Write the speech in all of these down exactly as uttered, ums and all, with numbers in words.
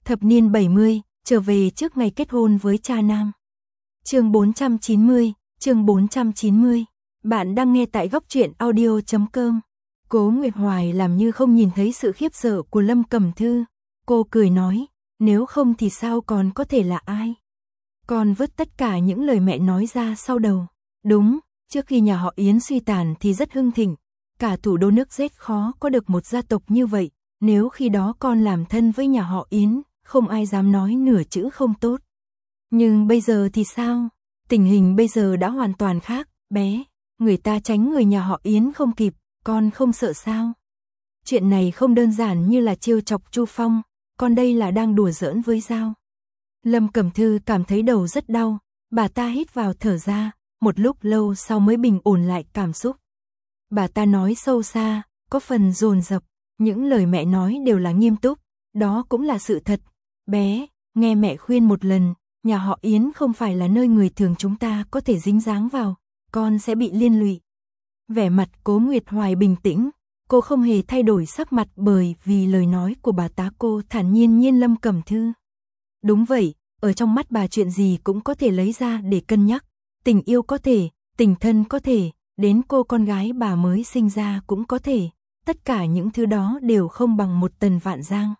Thập niên bảy mươi, trở về trước ngày kết hôn với cha nam. Chương bốn trăm chín mươi, chương bốn trăm chín mươi. Bạn đang nghe tại góc truyện audio chấm com. Cố Nguyệt Hoài làm như không nhìn thấy sự khiếp sợ của Lâm Cẩm Thư. Cô cười nói, nếu không thì sao còn có thể là ai? Con vứt tất cả những lời mẹ nói ra sau đầu. Đúng, trước khi nhà họ Yến suy tàn thì rất hưng thịnh. Cả thủ đô nước Z khó có được một gia tộc như vậy. Nếu khi đó con làm thân với nhà họ Yến, không ai dám nói nửa chữ không tốt. Nhưng bây giờ thì sao? Tình hình bây giờ đã hoàn toàn khác, bé. Người ta tránh người nhà họ Yến không kịp, con không sợ sao? Chuyện này không đơn giản như là trêu chọc Chu Phong, con đây là đang đùa giỡn với Giao. Lâm Cẩm Thư cảm thấy đầu rất đau, bà ta hít vào thở ra, một lúc lâu sau mới bình ổn lại cảm xúc. Bà ta nói sâu xa, có phần dồn dập, những lời mẹ nói đều là nghiêm túc, đó cũng là sự thật. Bé, nghe mẹ khuyên một lần, nhà họ Yến không phải là nơi người thường chúng ta có thể dính dáng vào, con sẽ bị liên lụy. Vẻ mặt Cố Nguyệt Hoài bình tĩnh, cô không hề thay đổi sắc mặt bởi vì lời nói của bà tá. Cô thản nhiên nhìn Lâm Cẩm Thư. Đúng vậy, ở trong mắt bà chuyện gì cũng có thể lấy ra để cân nhắc, tình yêu có thể, tình thân có thể, đến cô con gái bà mới sinh ra cũng có thể, tất cả những thứ đó đều không bằng một Tần Vạn Giang.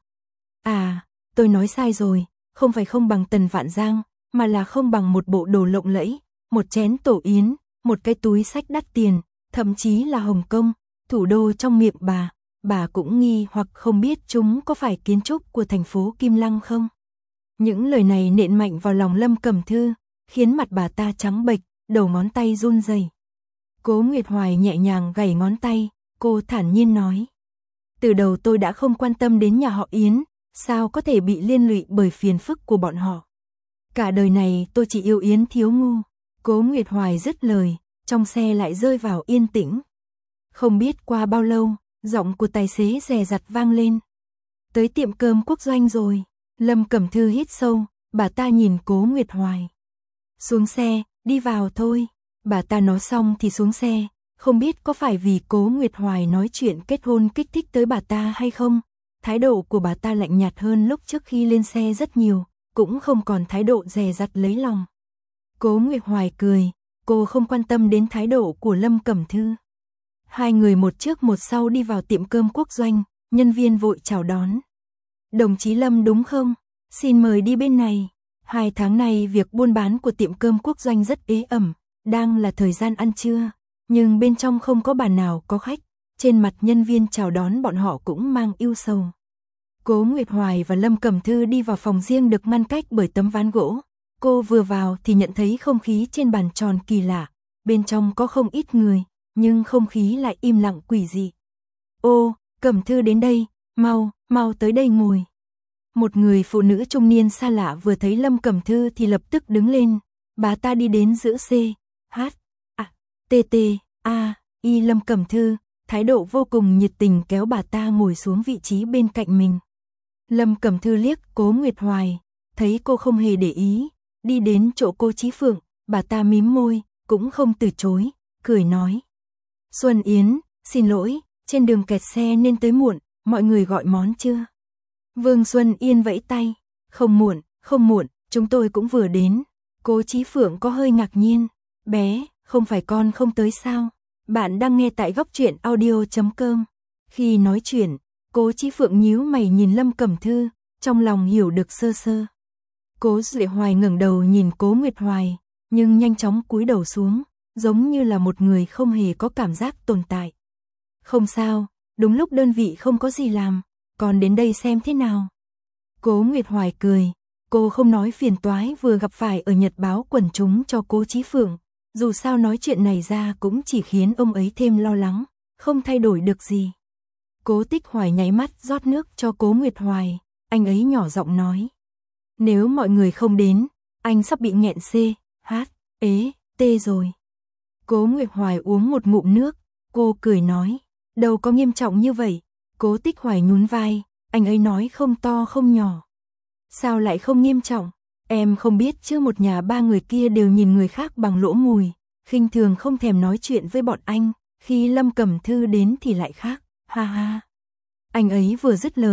À, tôi nói sai rồi, không phải không bằng Tần Vạn Giang, mà là không bằng một bộ đồ lộng lẫy, một chén tổ yến, một cái túi xách đắt tiền, thậm chí là Hồng Kông, thủ đô trong miệng bà, bà cũng nghi hoặc không biết chúng có phải kiến trúc của thành phố Kim Lăng không. Những lời này nện mạnh vào lòng Lâm Cẩm Thư, khiến mặt bà ta trắng bệch, đầu ngón tay run rẩy. Cố Nguyệt Hoài nhẹ nhàng gảy ngón tay, cô thản nhiên nói. Từ đầu tôi đã không quan tâm đến nhà họ Yến, sao có thể bị liên lụy bởi phiền phức của bọn họ. Cả đời này tôi chỉ yêu Yến thiếu ngu. Cố Nguyệt Hoài dứt lời, trong xe lại rơi vào yên tĩnh. Không biết qua bao lâu, giọng của tài xế dè dặt vang lên. Tới tiệm cơm Quốc Doanh rồi. Lâm Cẩm Thư hít sâu, bà ta nhìn Cố Nguyệt Hoài. Xuống xe, đi vào thôi. Bà ta nói xong thì xuống xe, không biết có phải vì Cố Nguyệt Hoài nói chuyện kết hôn kích thích tới bà ta hay không. Thái độ của bà ta lạnh nhạt hơn lúc trước khi lên xe rất nhiều, cũng không còn thái độ dè dặt lấy lòng. Cố Nguyệt Hoài cười, cô không quan tâm đến thái độ của Lâm Cẩm Thư. Hai người một trước một sau đi vào tiệm cơm Quốc Doanh, nhân viên vội chào đón. Đồng chí Lâm đúng không? Xin mời đi bên này. Hai tháng này việc buôn bán của tiệm cơm Quốc Doanh rất ế ẩm, đang là thời gian ăn trưa, nhưng bên trong không có bàn nào có khách, trên mặt nhân viên chào đón bọn họ cũng mang ưu sầu. Cố Nguyệt Hoài và Lâm Cẩm Thư đi vào phòng riêng được ngăn cách bởi tấm ván gỗ. Cô vừa vào thì nhận thấy không khí trên bàn tròn kỳ lạ, bên trong có không ít người, nhưng không khí lại im lặng quỷ dị. Ô, Cẩm Thư đến đây, mau, mau tới đây ngồi. Một người phụ nữ trung niên xa lạ vừa thấy Lâm Cẩm Thư thì lập tức đứng lên, bà ta đi đến giữa C, H, A, T T, A, I Lâm Cẩm Thư, thái độ vô cùng nhiệt tình kéo bà ta ngồi xuống vị trí bên cạnh mình. Lâm Cẩm Thư liếc Cố Nguyệt Hoài, thấy cô không hề để ý, đi đến chỗ cô Chí Phượng, bà ta mím môi, cũng không từ chối, cười nói. Xuân Yến, xin lỗi, trên đường kẹt xe nên tới muộn, mọi người gọi món chưa? Vương Xuân Yên vẫy tay, không muộn, không muộn, chúng tôi cũng vừa đến. Cố Chí Phượng có hơi ngạc nhiên, bé, không phải con không tới sao? Bạn đang nghe tại góc truyện audio chấm com. Khi nói chuyện, Cố Chí Phượng nhíu mày nhìn Lâm Cẩm Thư, trong lòng hiểu được sơ sơ. Cố Duệ Hoài ngẩng đầu nhìn Cố Nguyệt Hoài, nhưng nhanh chóng cúi đầu xuống, giống như là một người không hề có cảm giác tồn tại. Không sao, đúng lúc đơn vị không có gì làm, còn đến đây xem thế nào. Cố Nguyệt Hoài cười, cô không nói phiền toái vừa gặp phải ở nhật báo quần chúng cho Cố Chí Phượng, dù sao nói chuyện này ra cũng chỉ khiến ông ấy thêm lo lắng, không thay đổi được gì. Cố Tích Hoài nháy mắt rót nước cho Cố Nguyệt Hoài, anh ấy nhỏ giọng nói. Nếu mọi người không đến, anh sắp bị nghẹn C, H, ế, T rồi. Cố Nguyệt Hoài uống một ngụm nước, cô cười nói, đâu có nghiêm trọng như vậy. Cố Tích Hoài nhún vai, anh ấy nói không to không nhỏ. Sao lại không nghiêm trọng? Em không biết chứ một nhà ba người kia đều nhìn người khác bằng lỗ mùi, khinh thường không thèm nói chuyện với bọn anh, khi Lâm Cẩm Thư đến thì lại khác, ha ha. Anh ấy vừa dứt lời,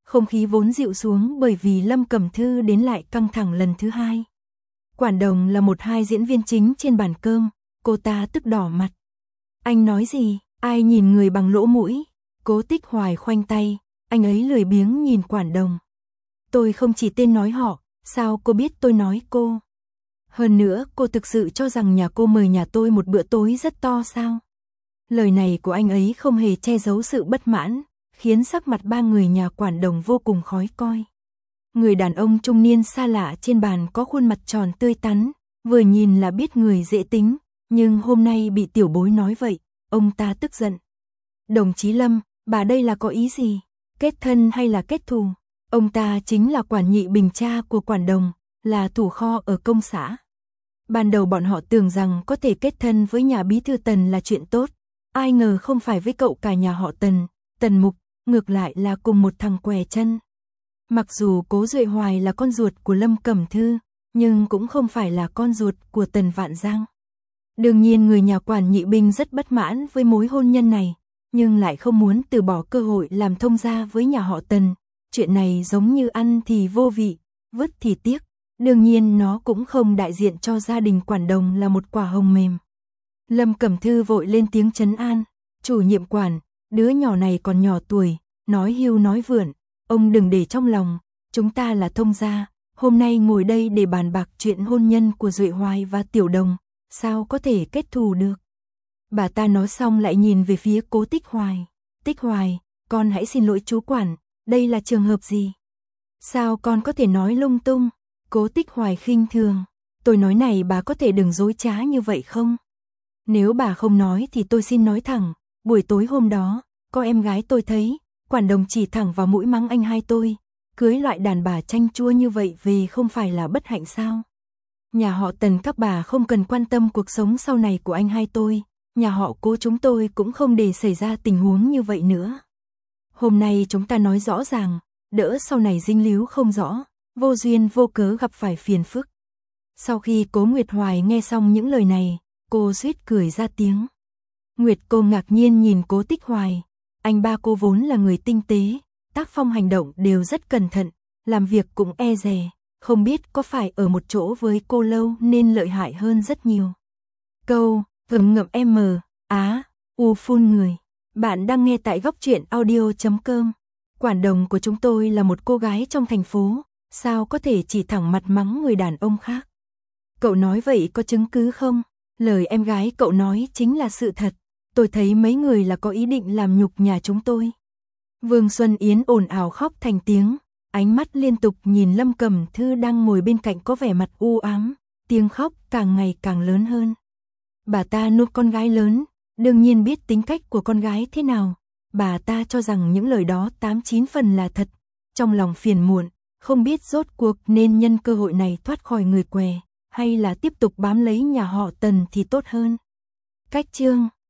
Không khí vốn dịu xuống bởi vì Lâm Cẩm Thư đến lại căng thẳng lần thứ hai. Quản Đồng là một hai diễn viên chính trên bàn cơm, cô ta tức đỏ mặt. Anh nói gì, ai nhìn người bằng lỗ mũi? Cố Tích Hoài khoanh tay, anh ấy lười biếng nhìn Quản Đồng. Tôi không chỉ tên nói họ, sao cô biết tôi nói cô? Hơn nữa, cô thực sự cho rằng nhà cô mời nhà tôi một bữa tối rất to sao? Lời này của anh ấy không hề che giấu sự bất mãn, khiến sắc mặt ba người nhà Quản Đồng vô cùng khó coi. Người đàn ông trung niên xa lạ trên bàn có khuôn mặt tròn tươi tắn, vừa nhìn là biết người dễ tính, nhưng hôm nay bị tiểu bối nói vậy, ông ta tức giận. Đồng chí Lâm, bà đây là có ý gì? Kết thân hay là kết thù? Ông ta chính là Quản Nhị Bình, cha của Quản Đồng, là thủ kho ở công xã. Ban đầu bọn họ tưởng rằng có thể kết thân với nhà bí thư Tần là chuyện tốt, ai ngờ không phải với cậu cả nhà họ Tần, Tần Mục, ngược lại là cùng một thằng què chân. Mặc dù Cố Duệ Hoài là con ruột của Lâm Cẩm Thư, nhưng cũng không phải là con ruột của Tần Vạn Giang. Đương nhiên người nhà Quản Nhị Bình rất bất mãn với mối hôn nhân này, nhưng lại không muốn từ bỏ cơ hội làm thông gia với nhà họ Tần. Chuyện này giống như ăn thì vô vị, vứt thì tiếc. Đương nhiên nó cũng không đại diện cho gia đình Quản Đồng là một quả hồng mềm. Lâm Cẩm Thư vội lên tiếng trấn an. Chủ nhiệm Quản, đứa nhỏ này còn nhỏ tuổi, nói hưu nói vượn, ông đừng để trong lòng, chúng ta là thông gia, hôm nay ngồi đây để bàn bạc chuyện hôn nhân của Duệ Hoài và Tiểu Đồng, sao có thể kết thù được. Bà ta nói xong lại nhìn về phía Cố Tích Hoài. Tích Hoài, con hãy xin lỗi chú Quản, đây là trường hợp gì? Sao con có thể nói lung tung? Cố Tích Hoài khinh thường, tôi nói này bà có thể đừng dối trá như vậy không? Nếu bà không nói thì tôi xin nói thẳng, buổi tối hôm đó, có em gái tôi thấy, Quản Đồng chỉ thẳng vào mũi mắng anh hai tôi, cưới loại đàn bà chanh chua như vậy về không phải là bất hạnh sao? Nhà họ Tần các bà không cần quan tâm cuộc sống sau này của anh hai tôi, nhà họ Cố chúng tôi cũng không để xảy ra tình huống như vậy nữa. Hôm nay chúng ta nói rõ ràng, đỡ sau này dính líu không rõ, vô duyên vô cớ gặp phải phiền phức. Sau khi Cố Nguyệt Hoài nghe xong những lời này, cô suýt cười ra tiếng. Nguyệt cô ngạc nhiên nhìn Cố Tích Hoài, anh ba cô vốn là người tinh tế, tác phong hành động đều rất cẩn thận, làm việc cũng e dè, không biết có phải ở một chỗ với cô lâu nên lợi hại hơn rất nhiều. Câu, ngậm ngậm em mờ, á, u phun người. Bạn đang nghe tại góc truyện audio chấm com. Quản Đồng của chúng tôi là một cô gái trong thành phố, sao có thể chỉ thẳng mặt mắng người đàn ông khác. Cậu nói vậy có chứng cứ không? Lời em gái cậu nói chính là sự thật. Tôi thấy mấy người là có ý định làm nhục nhà chúng tôi. Vương Xuân Yến ồn ào khóc thành tiếng, ánh mắt liên tục nhìn Lâm Cẩm Thư đang ngồi bên cạnh có vẻ mặt u ám, tiếng khóc càng ngày càng lớn hơn. Bà ta nuôi con gái lớn, đương nhiên biết tính cách của con gái thế nào. Bà ta cho rằng những lời đó tám chín phần là thật, trong lòng phiền muộn, không biết rốt cuộc nên nhân cơ hội này thoát khỏi người què, hay là tiếp tục bám lấy nhà họ Tần thì tốt hơn. Cách chương